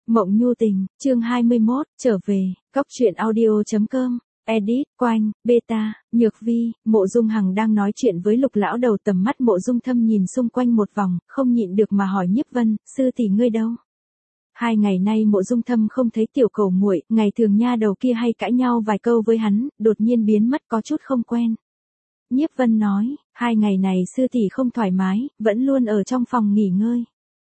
Mộng nhu tình, chương 21, trở về, góc truyện audio.com, edit, Quanh, beta, Nhược Vi. Mộ Dung Hằng đang nói chuyện với Lục lão đầu, tầm mắt Mộ Dung Thâm nhìn xung quanh một vòng, không nhịn được mà hỏi Nhiếp Vân, sư tỷ ngươi đâu? 2 ngày nay Mộ Dung Thâm không thấy tiểu cẩu muội, ngày thường nha đầu kia hay cãi nhau vài câu với hắn, đột nhiên biến mất có chút không quen. Nhiếp Vân nói, 2 ngày này sư tỷ không thoải mái, vẫn luôn ở trong phòng nghỉ ngơi.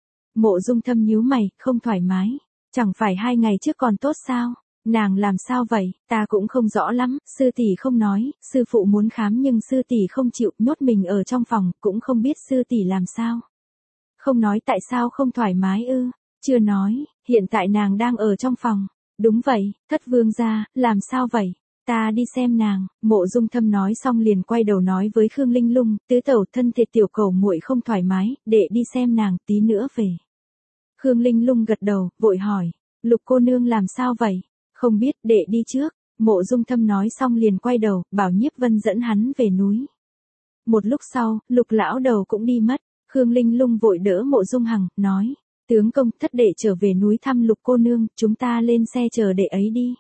Mộ Dung Thâm nhíu mày, không thoải mái. Chẳng phải 2 ngày trước còn tốt sao? Nàng làm sao vậy? Ta cũng không rõ lắm, sư tỷ không nói, sư phụ muốn khám nhưng sư tỷ không chịu, nhốt mình ở trong phòng, cũng không biết sư tỷ làm sao. Không nói tại sao không thoải mái ư? Chưa nói, hiện tại nàng đang ở trong phòng. Đúng vậy, Thất vương gia, làm sao vậy? Ta đi xem nàng. Mộ Dung Thâm nói xong liền quay đầu nói với Khương Linh Lung, tứ tẩu thân thiệt tiểu cẩu muội không thoải mái, để đi xem nàng, tí nữa về. Khương Linh Lung gật đầu, vội hỏi, Lục cô nương làm sao vậy? Không biết, để đi trước. Mộ Dung Thâm nói xong liền quay đầu, bảo Nhiếp Vân dẫn hắn về núi. Một lúc sau, Lục lão đầu cũng đi mất. Khương Linh Lung vội đỡ Mộ Dung Hằng, nói, tướng công, thất đệ trở về núi thăm Lục cô nương, chúng ta lên xe chờ đệ ấy đi.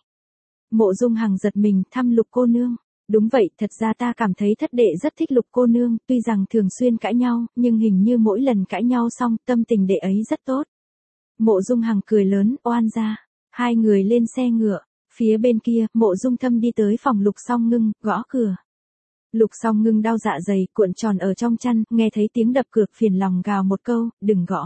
Mộ Dung Hằng giật mình, thăm Lục cô nương. Đúng vậy, thật ra ta cảm thấy thất đệ rất thích Lục cô nương, tuy rằng thường xuyên cãi nhau, nhưng hình như mỗi lần cãi nhau xong, tâm tình đệ ấy rất tốt. Mộ Dung Hằng cười lớn, oan ra. Hai người lên xe ngựa. Phía bên kia, Mộ Dung Thâm đi tới phòng Lục Song Ngưng, gõ cửa. Lục Song Ngưng đau dạ dày, cuộn tròn ở trong chăn, nghe thấy tiếng đập cửa, phiền lòng gào một câu, đừng gõ.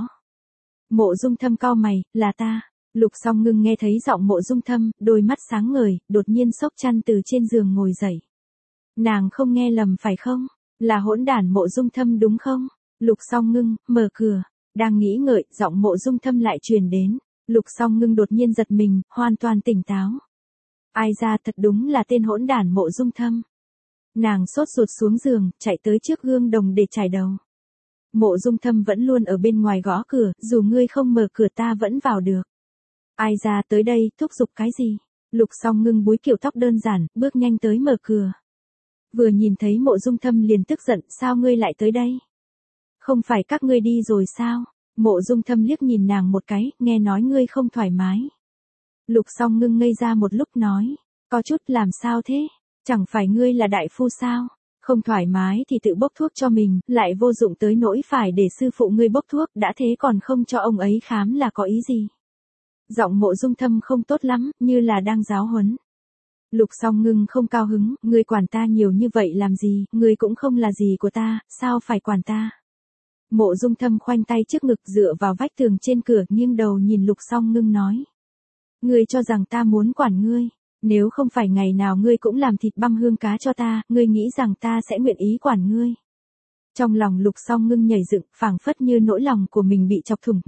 Mộ Dung Thâm cau mày, là ta. Lục Song Ngưng nghe thấy giọng Mộ Dung Thâm, đôi mắt sáng ngời, đột nhiên xốc chăn từ trên giường ngồi dậy. Nàng không nghe lầm phải không? Là hỗn đản Mộ Dung Thâm đúng không? Lục Song Ngưng, mở cửa. Đang nghĩ ngợi, giọng Mộ Dung Thâm lại truyền đến. Lục Song Ngưng đột nhiên giật mình, hoàn toàn tỉnh táo. Ai ra, thật đúng là tên hỗn đản Mộ Dung Thâm. Nàng sốt ruột xuống giường, chạy tới trước gương đồng để chải đầu. Mộ Dung Thâm vẫn luôn ở bên ngoài gõ cửa, dù ngươi không mở cửa ta vẫn vào được. Ai ra tới đây, thúc giục cái gì? Lục Song Ngưng búi kiểu tóc đơn giản, bước nhanh tới mở cửa. Vừa nhìn thấy Mộ Dung Thâm liền tức giận, sao ngươi lại tới đây? Không phải các ngươi đi rồi sao? Mộ Dung Thâm liếc nhìn nàng một cái, nghe nói ngươi không thoải mái. Lục Song Ngưng ngây ra một lúc nói, có chút làm sao thế? Chẳng phải ngươi là đại phu sao? Không thoải mái thì tự bốc thuốc cho mình, lại vô dụng tới nỗi phải để sư phụ ngươi bốc thuốc, đã thế còn không cho ông ấy khám là có ý gì? Giọng Mộ Dung Thâm không tốt lắm, như là đang giáo huấn. Lục Song Ngưng không cao hứng, ngươi quản ta nhiều như vậy làm gì, ngươi cũng không là gì của ta, sao phải quản ta? Mộ Dung Thâm khoanh tay trước ngực dựa vào vách tường trên cửa, nghiêng đầu nhìn Lục Song Ngưng nói. Ngươi cho rằng ta muốn quản ngươi, nếu không phải ngày nào ngươi cũng làm thịt băm hương cá cho ta, ngươi nghĩ rằng ta sẽ nguyện ý quản ngươi. Trong lòng Lục Song Ngưng nhảy dựng, phảng phất như nỗi lòng của mình bị chọc thủng.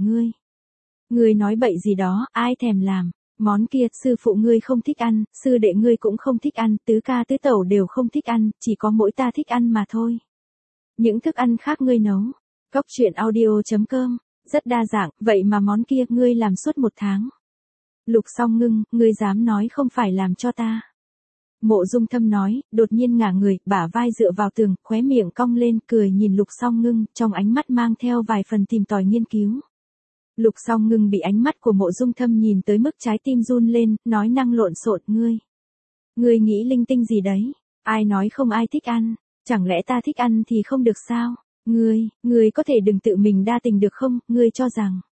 Ngươi nói bậy gì đó, ai thèm làm, món kia, sư phụ ngươi không thích ăn, sư đệ ngươi cũng không thích ăn, tứ ca tứ tẩu đều không thích ăn, chỉ có mỗi ta thích ăn mà thôi. Những thức ăn khác ngươi nấu. Góc truyện audio.com, rất đa dạng, vậy mà món kia ngươi làm suốt 1 tháng. Lục Song Ngưng, ngươi dám nói không phải làm cho ta. Mộ Dung Thâm nói, đột nhiên ngả người, bả vai dựa vào tường, khóe miệng cong lên, cười nhìn Lục Song Ngưng, trong ánh mắt mang theo vài phần tìm tòi nghiên cứu. Lục Song Ngưng bị ánh mắt của Mộ Dung Thâm nhìn tới mức trái tim run lên, nói năng lộn xộn, Ngươi nghĩ linh tinh gì đấy? Ai nói không ai thích ăn? Chẳng lẽ ta thích ăn thì không được sao? Ngươi có thể đừng tự mình đa tình được không? Ngươi cho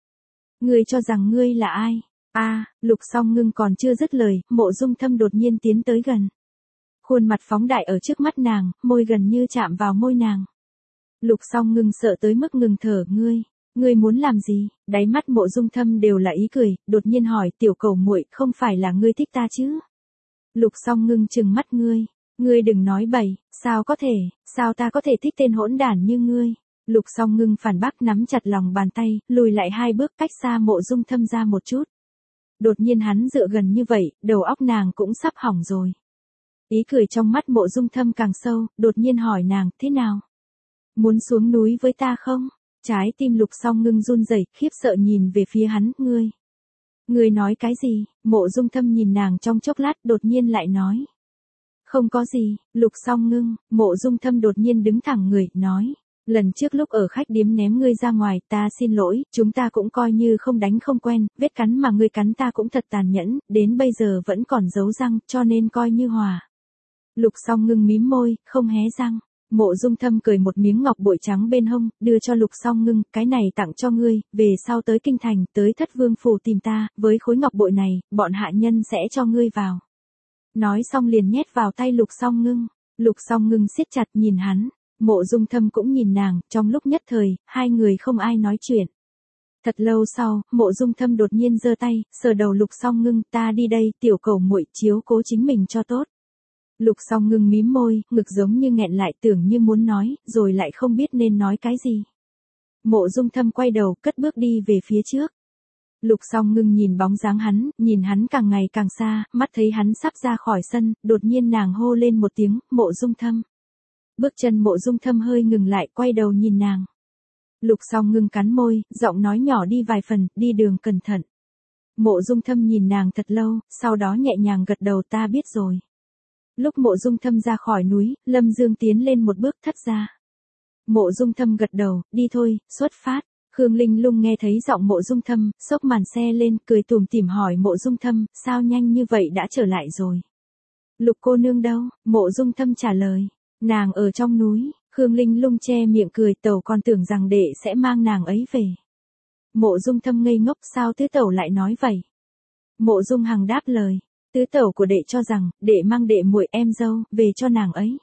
rằng ngươi là ai? Lục Song Ngưng còn chưa dứt lời, Mộ Dung Thâm đột nhiên tiến tới gần. Khuôn mặt phóng đại ở trước mắt nàng, môi gần như chạm vào môi nàng. Lục Song Ngưng sợ tới mức ngừng thở, ngươi muốn làm gì? Đáy mắt Mộ Dung Thâm đều là ý cười, đột nhiên hỏi, tiểu cẩu muội, không phải là ngươi thích ta chứ? Lục Song Ngưng trừng mắt, ngươi đừng nói bậy, sao ta có thể thích tên hỗn đản như ngươi? Lục Song Ngưng phản bác, nắm chặt lòng bàn tay, lùi lại 2 bước, cách xa Mộ Dung Thâm ra một chút. Đột nhiên hắn dựa gần như vậy, đầu óc nàng cũng sắp hỏng rồi. Ý cười trong mắt Mộ Dung Thâm càng sâu, đột nhiên hỏi nàng, thế nào? Muốn xuống núi với ta không? Trái tim Lục Song Ngưng run rẩy, khiếp sợ nhìn về phía hắn, Ngươi nói cái gì? Mộ Dung Thâm nhìn nàng trong chốc lát, đột nhiên lại nói. Không có gì. Lục Song Ngưng. Mộ Dung Thâm đột nhiên đứng thẳng người, nói. Lần trước lúc ở khách điếm ném ngươi ra ngoài, ta xin lỗi, chúng ta cũng coi như không đánh không quen, vết cắn mà ngươi cắn ta cũng thật tàn nhẫn, đến bây giờ vẫn còn giấu răng, cho nên coi như hòa. Lục Song Ngưng mím môi, không hé răng. Mộ Dung Thâm cười một miếng ngọc bội trắng bên hông, đưa cho Lục Song Ngưng, cái này tặng cho ngươi, về sau tới kinh thành, tới Thất Vương phủ tìm ta, với khối ngọc bội này, bọn hạ nhân sẽ cho ngươi vào. Nói xong liền nhét vào tay Lục Song Ngưng. Lục Song Ngưng siết chặt nhìn hắn, Mộ Dung Thâm cũng nhìn nàng, trong lúc nhất thời, hai người không ai nói chuyện. Thật lâu sau, Mộ Dung Thâm đột nhiên giơ tay, sờ đầu Lục Song Ngưng, ta đi đây, tiểu cẩu muội, chiếu cố chính mình cho tốt. Lục Song Ngưng mím môi, ngực giống như nghẹn lại, tưởng như muốn nói, rồi lại không biết nên nói cái gì. Mộ Dung Thâm quay đầu, cất bước đi về phía trước. Lục Song Ngưng nhìn bóng dáng hắn, nhìn hắn càng ngày càng xa, mắt thấy hắn sắp ra khỏi sân, đột nhiên nàng hô lên một tiếng, Mộ Dung Thâm. Bước chân Mộ Dung Thâm hơi ngừng lại, quay đầu nhìn nàng. Lục Song Ngưng cắn môi, giọng nói nhỏ đi vài phần, đi đường cẩn thận. Mộ Dung Thâm nhìn nàng thật lâu, sau đó nhẹ nhàng gật đầu, ta biết rồi. Lúc Mộ Dung Thâm ra khỏi núi, Lâm Dương tiến lên một bước thất ra. Mộ Dung Thâm gật đầu, đi thôi, xuất phát. Khương Linh Lung nghe thấy giọng Mộ Dung Thâm, xốc màn xe lên, cười tủm tỉm hỏi Mộ Dung Thâm, sao nhanh như vậy đã trở lại rồi? Lục cô nương đâu? Mộ Dung Thâm trả lời, nàng ở trong núi. Khương Linh Lung che miệng cười, tẩu còn tưởng rằng đệ sẽ mang nàng ấy về. Mộ Dung Thâm ngây ngốc, sao tứ tẩu lại nói vậy? Mộ Dung Hằng đáp lời, tứ tẩu của đệ cho rằng, đệ mang đệ muội em dâu, về cho nàng ấy.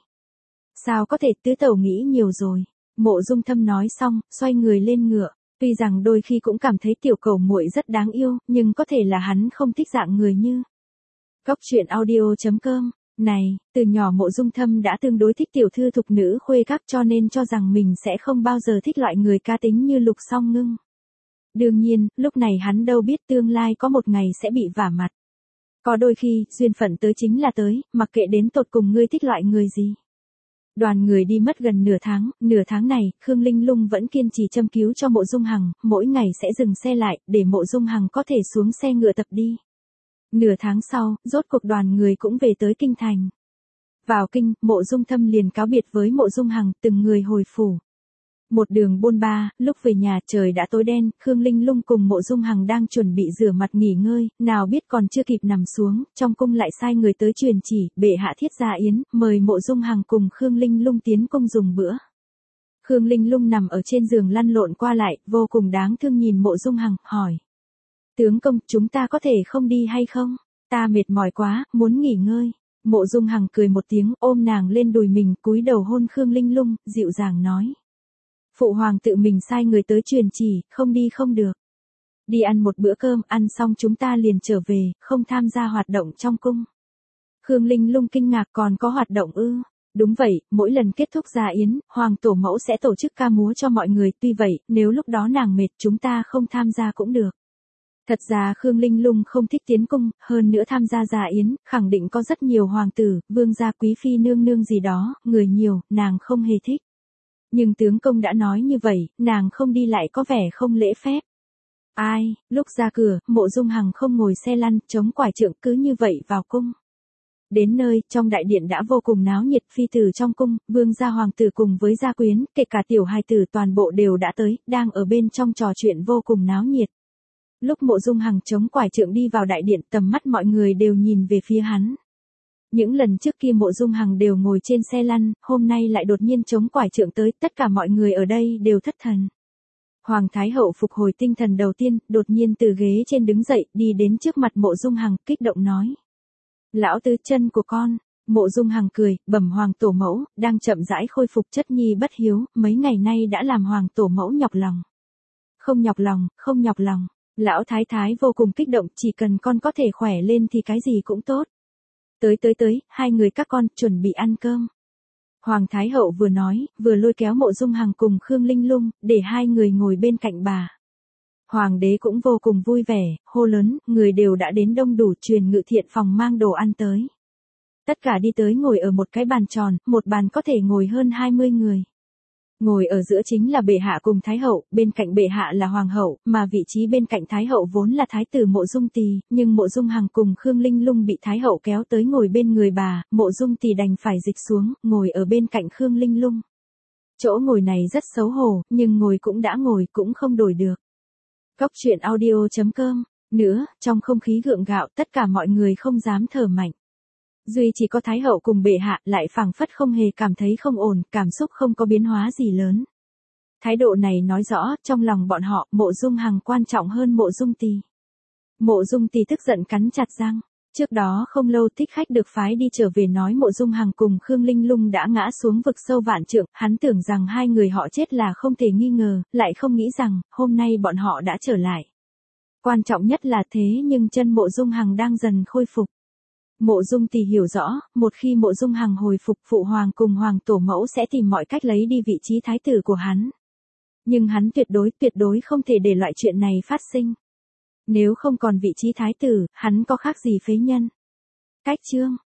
Sao có thể, tứ tẩu nghĩ nhiều rồi. Mộ Dung Thâm nói xong, xoay người lên ngựa. Tuy rằng đôi khi cũng cảm thấy tiểu cẩu muội rất đáng yêu, nhưng có thể là hắn không thích dạng người như. Góc truyện audio.com. Này, từ nhỏ Mộ Dung Thâm đã tương đối thích tiểu thư thục nữ khuê các, cho nên cho rằng mình sẽ không bao giờ thích loại người cá tính như Lục Song Ngưng. Đương nhiên, lúc này hắn đâu biết tương lai có một ngày sẽ bị vả mặt. Có đôi khi, duyên phận tới chính là tới, mặc kệ đến tột cùng ngươi thích loại người gì. Đoàn người đi mất gần nửa tháng này, Khương Linh Lung vẫn kiên trì châm cứu cho Mộ Dung Hằng, mỗi ngày sẽ dừng xe lại, để Mộ Dung Hằng có thể xuống xe ngựa tập đi. Nửa tháng sau, rốt cuộc đoàn người cũng về tới kinh thành. Vào kinh, Mộ Dung Thâm liền cáo biệt với Mộ Dung Hằng, từng người hồi phủ. Một đường bôn ba, lúc về nhà trời đã tối đen, Khương Linh Lung cùng Mộ Dung Hằng đang chuẩn bị rửa mặt nghỉ ngơi, nào biết còn chưa kịp nằm xuống, trong cung lại sai người tới truyền chỉ, bệ hạ thiết gia yến, mời Mộ Dung Hằng cùng Khương Linh Lung tiến cung dùng bữa. Khương Linh Lung nằm ở trên giường lăn lộn qua lại, vô cùng đáng thương nhìn Mộ Dung Hằng, hỏi. Tướng công, chúng ta có thể không đi hay không? Ta mệt mỏi quá, muốn nghỉ ngơi. Mộ Dung Hằng cười một tiếng, ôm nàng lên đùi mình, cúi đầu hôn Khương Linh Lung, dịu dàng nói. Phụ hoàng tự mình sai người tới truyền chỉ, không đi không được. Đi ăn một bữa cơm, ăn xong chúng ta liền trở về, không tham gia hoạt động trong cung. Khương Linh Lung kinh ngạc, còn có hoạt động ư? Đúng vậy, mỗi lần kết thúc gia yến, hoàng tổ mẫu sẽ tổ chức ca múa cho mọi người, tuy vậy, nếu lúc đó nàng mệt chúng ta không tham gia cũng được. Thật ra Khương Linh Lung không thích tiến cung, hơn nữa tham gia gia yến, khẳng định có rất nhiều hoàng tử, vương gia quý phi nương nương gì đó, người nhiều, nàng không hề thích. Nhưng tướng công đã nói như vậy, nàng không đi lại có vẻ không lễ phép. Ai, lúc ra cửa, Mộ Dung Hằng không ngồi xe lăn, chống quải trượng cứ như vậy vào cung. Đến nơi, trong đại điện đã vô cùng náo nhiệt, phi tử trong cung, vương gia hoàng tử cùng với gia quyến, kể cả tiểu hài tử toàn bộ đều đã tới, đang ở bên trong trò chuyện vô cùng náo nhiệt. Lúc Mộ Dung Hằng chống quải trượng đi vào đại điện, tầm mắt mọi người đều nhìn về phía hắn. Những lần trước kia Mộ Dung Hằng đều ngồi trên xe lăn, hôm nay lại đột nhiên chống quải trượng tới, tất cả mọi người ở đây đều thất thần. Hoàng Thái Hậu phục hồi tinh thần đầu tiên, đột nhiên từ ghế trên đứng dậy, đi đến trước mặt Mộ Dung Hằng, kích động nói. Lão tứ, chân của con. Mộ Dung Hằng cười, bẩm hoàng tổ mẫu, đang chậm rãi khôi phục chất nhi bất hiếu, mấy ngày nay đã làm hoàng tổ mẫu nhọc lòng. Không nhọc lòng, không nhọc lòng. Lão Thái Thái vô cùng kích động, chỉ cần con có thể khỏe lên thì cái gì cũng tốt. Tới, hai người các con, chuẩn bị ăn cơm. Hoàng Thái Hậu vừa nói, vừa lôi kéo Mộ Dung Hằng cùng Khương Linh Lung, để hai người ngồi bên cạnh bà. Hoàng đế cũng vô cùng vui vẻ, hô lớn, người đều đã đến đông đủ, truyền ngự thiện phòng mang đồ ăn tới. Tất cả đi tới ngồi ở một cái bàn tròn, một bàn có thể ngồi hơn 20 người. Ngồi ở giữa chính là bệ hạ cùng thái hậu, bên cạnh bệ hạ là hoàng hậu, mà vị trí bên cạnh thái hậu vốn là thái tử Mộ Dung Tỳ, nhưng Mộ Dung Hằng cùng Khương Linh Lung bị thái hậu kéo tới ngồi bên người bà, Mộ Dung Tỳ đành phải dịch xuống, ngồi ở bên cạnh Khương Linh Lung. Chỗ ngồi này rất xấu hổ, nhưng ngồi cũng đã ngồi cũng không đổi được. Góc truyện audio.com. Nữa, trong không khí gượng gạo tất cả mọi người không dám thở mạnh. Duy chỉ có Thái hậu cùng bệ hạ lại phảng phất không hề cảm thấy không ổn, cảm xúc không có biến hóa gì lớn. Thái độ này nói rõ, trong lòng bọn họ, Mộ Dung Hằng quan trọng hơn Mộ Dung Tì. Mộ Dung Tì tức giận cắn chặt răng. Trước đó không lâu Thích Khách được phái đi trở về nói Mộ Dung Hằng cùng Khương Linh Lung đã ngã xuống vực sâu vạn trượng, hắn tưởng rằng hai người họ chết là không thể nghi ngờ, lại không nghĩ rằng, hôm nay bọn họ đã trở lại. Quan trọng nhất là thế nhưng chân Mộ Dung Hằng đang dần khôi phục. Mộ Dung Tì hiểu rõ, một khi Mộ Dung Hằng hồi phục, phụ hoàng cùng hoàng tổ mẫu sẽ tìm mọi cách lấy đi vị trí thái tử của hắn. Nhưng hắn tuyệt đối không thể để loại chuyện này phát sinh. Nếu không còn vị trí thái tử, hắn có khác gì phế nhân. Cách chương